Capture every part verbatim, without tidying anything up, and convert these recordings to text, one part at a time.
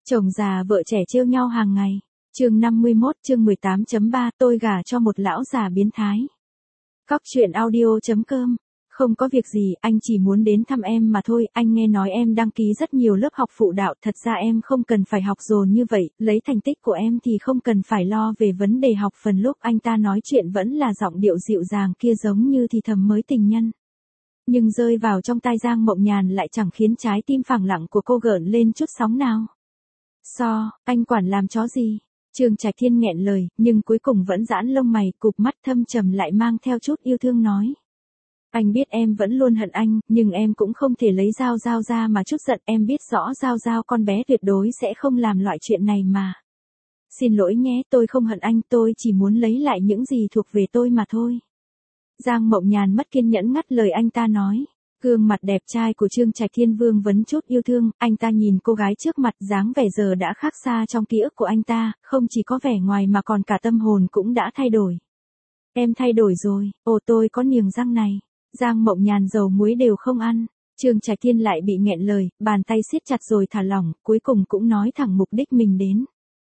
Chồng già vợ trẻ trêu nhau hàng ngày. Chương năm mươi mốt, chương mười tám chấm ba, tôi gả cho một lão già biến thái. Cóc truyện audio chấm com. Không có việc gì, anh chỉ muốn đến thăm em mà thôi, anh nghe nói em đăng ký rất nhiều lớp học phụ đạo, thật ra em không cần phải học dồn như vậy, lấy thành tích của em thì không cần phải lo về vấn đề học. Phần lúc anh ta nói chuyện vẫn là giọng điệu dịu dàng kia, giống như thì thầm mới tình nhân. Nhưng rơi vào trong tai Giang Mộng Nhàn lại chẳng khiến trái tim phẳng lặng của cô gợn lên chút sóng nào. So, anh quản làm chó gì? Trương Trạch Thiên nghẹn lời, nhưng cuối cùng vẫn giãn lông mày, cụp mắt thâm trầm lại mang theo chút yêu thương nói. Anh biết em vẫn luôn hận anh, nhưng em cũng không thể lấy Giao Giao ra mà chút giận, em biết rõ Giao Giao con bé tuyệt đối sẽ không làm loại chuyện này mà. Xin lỗi nhé, tôi không hận anh, tôi chỉ muốn lấy lại những gì thuộc về tôi mà thôi. Giang Mộng Nhàn mất kiên nhẫn ngắt lời anh ta nói. Gương mặt đẹp trai của Trương Trạch Thiên vương vấn chút yêu thương, anh ta nhìn cô gái trước mặt, dáng vẻ giờ đã khác xa trong ký ức của anh ta, không chỉ có vẻ ngoài mà còn cả tâm hồn cũng đã thay đổi. Em thay đổi rồi, ồ tôi có niềng răng này. Giang Mộng Nhàn dầu muối đều không ăn. Trương Trạch Thiên lại bị nghẹn lời, bàn tay siết chặt rồi thả lỏng, cuối cùng cũng nói thẳng mục đích mình đến.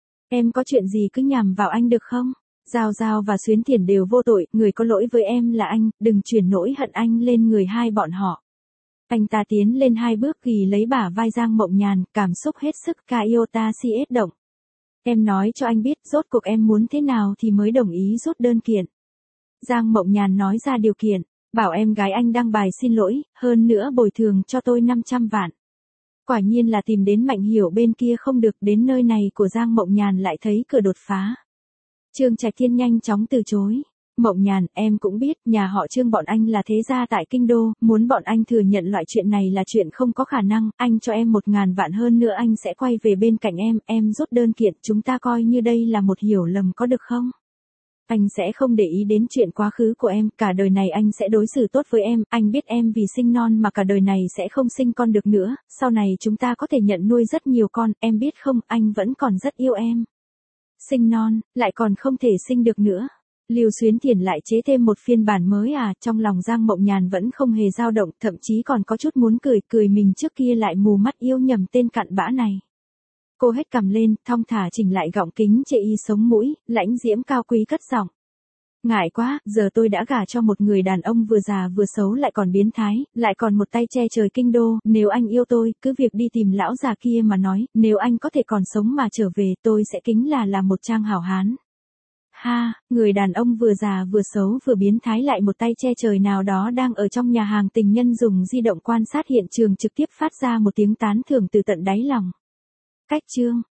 Em có chuyện gì cứ nhằm vào anh được không? Giao Giao và Xuyến Thiển đều vô tội, người có lỗi với em là anh, đừng chuyển nỗi hận anh lên người hai bọn họ. Anh ta tiến lên hai bước ghi lấy bả vai Giang Mộng Nhàn, cảm xúc hết sức ca yêu ta si ết động. Em nói cho anh biết rốt cuộc em muốn thế nào thì mới đồng ý rút đơn kiện. Giang Mộng Nhàn nói ra điều kiện, bảo em gái anh đăng bài xin lỗi, hơn nữa bồi thường cho tôi năm trăm vạn. Quả nhiên là tìm đến Mạnh Hiểu bên kia không được, đến nơi này của Giang Mộng Nhàn lại thấy cửa đột phá. Trương Trạch Thiên nhanh chóng từ chối. Mộng Nhàn, em cũng biết, nhà họ Trương bọn anh là thế gia tại Kinh Đô, muốn bọn anh thừa nhận loại chuyện này là chuyện không có khả năng, anh cho em một ngàn vạn hơn nữa anh sẽ quay về bên cạnh em, em rút đơn kiện, chúng ta coi như đây là một hiểu lầm có được không? Anh sẽ không để ý đến chuyện quá khứ của em, cả đời này anh sẽ đối xử tốt với em, anh biết em vì sinh non mà cả đời này sẽ không sinh con được nữa, sau này chúng ta có thể nhận nuôi rất nhiều con, em biết không, anh vẫn còn rất yêu em. Sinh non, lại còn không thể sinh được nữa. Lưu Xuyến Thiển lại chế thêm một phiên bản mới à, trong lòng Giang Mộng Nhàn vẫn không hề dao động, thậm chí còn có chút muốn cười, cười mình trước kia lại mù mắt yêu nhầm tên cặn bã này. Cô hết cằm lên, thong thả chỉnh lại gọng kính chệ y sống mũi, lãnh diễm cao quý cất giọng. Ngại quá, giờ tôi đã gả cho một người đàn ông vừa già vừa xấu lại còn biến thái, lại còn một tay che trời Kinh Đô, nếu anh yêu tôi, cứ việc đi tìm lão già kia mà nói, nếu anh có thể còn sống mà trở về, tôi sẽ kính là là một trang hảo hán. Ha, người đàn ông vừa già vừa xấu vừa biến thái lại một tay che trời nào đó đang ở trong nhà hàng tình nhân dùng di động quan sát hiện trường trực tiếp phát ra một tiếng tán thưởng từ tận đáy lòng. Cách chương.